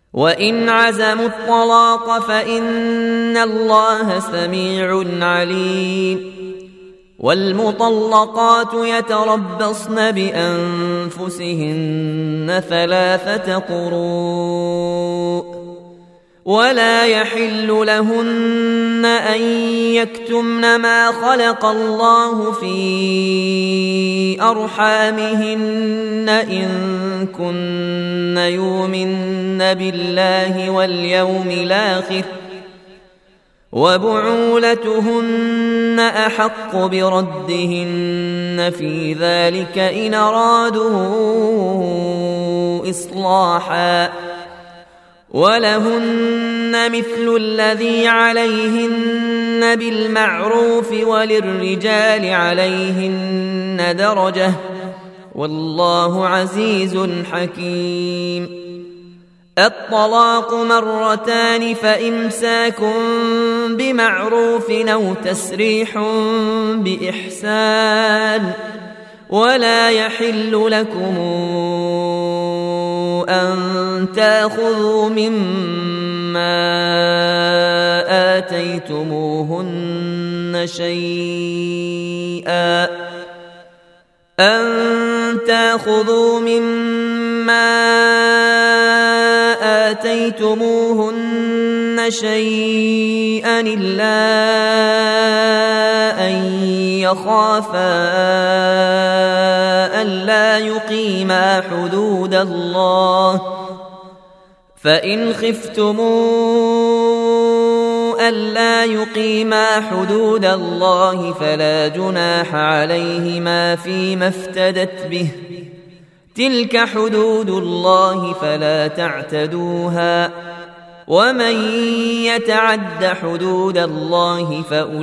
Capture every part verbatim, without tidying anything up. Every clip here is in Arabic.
وإن عزموا الطلاق فإن الله سميع عليم. والمطلقات يتربصن بأنفسهن ثلاثة قروء ولا يحل لهن أن يكتمن ما خلق الله في أرحامهن إن كن يؤمن بالله واليوم الآخر وبعولتهن أحق بردهن في ذلك إن أرادوا إصلاحا ولهن مثل الذي عليهن بالمعروف وللرجال عليهن درجة والله عزيز حكيم. الطلاق مرتان فإمساك بمعروف أو تسريح بإحسان ولا يحل لكم أن تأخذوا مما آتيتموهن شيئا أن تأخذوا مما آتيتموهن شيئا إلا أن يخافا ألا يقيما حدود الله فإن خفتموا ألا يقيما حدود الله فلا جناح عليهما فيما افتدت به تلك حدود الله فلا تعتدوها ومن يتعد حدود الله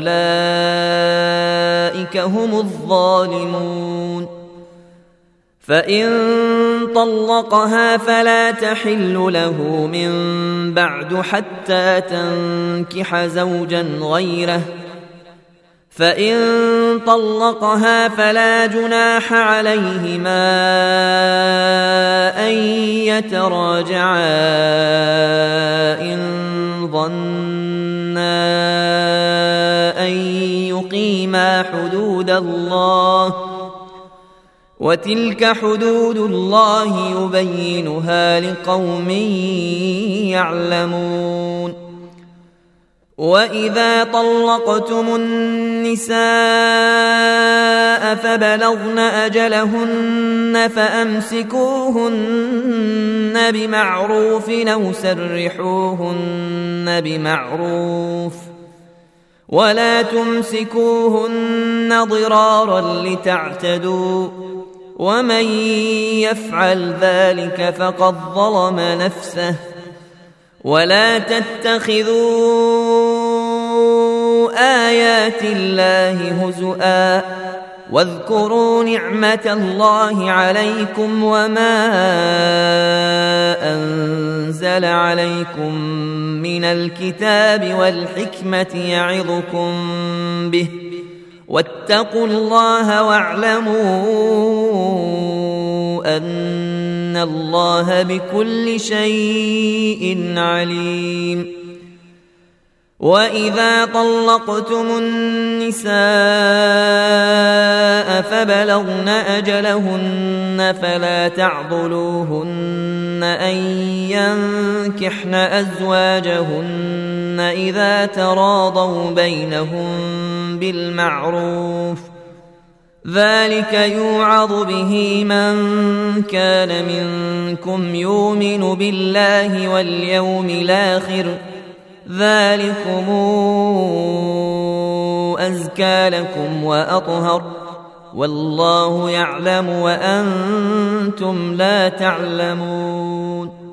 فأولئك هم الظالمون. فإن طلقها فلا تحل له من بعد حتى تنكح زوجا غيره فإن طلقها فلا جناح عليهما أن يتراجعا إن ظنا أن يقيما حدود الله وتلك حدود الله يبينها لقوم يعلمون. وإذا طلقتم النساء فبلغن أجلهن فأمسكوهن بمعروف أو سرحوهن بمعروف ولا تمسكوهن ضرارا لتعتدوا ومن يفعل ذلك فقد ظلم نفسه. ولا تتخذوا آيات الله هزؤا واذكروا نعمة الله عليكم وما أنزل عليكم من الكتاب والحكمة يعظكم به واتقوا الله واعلموا أن الله بكل شيء عليم. وإذا طلقتم النساء فبلغن أجلهن فلا تعضلوهن أن ينكحن أزواجهن إذا تراضوا بينهم بالمعروف ذلك يوعظ به من كان منكم يؤمن بالله واليوم الآخر ذلكم أزكى لكم وأطهر والله يعلم وأنتم لا تعلمون.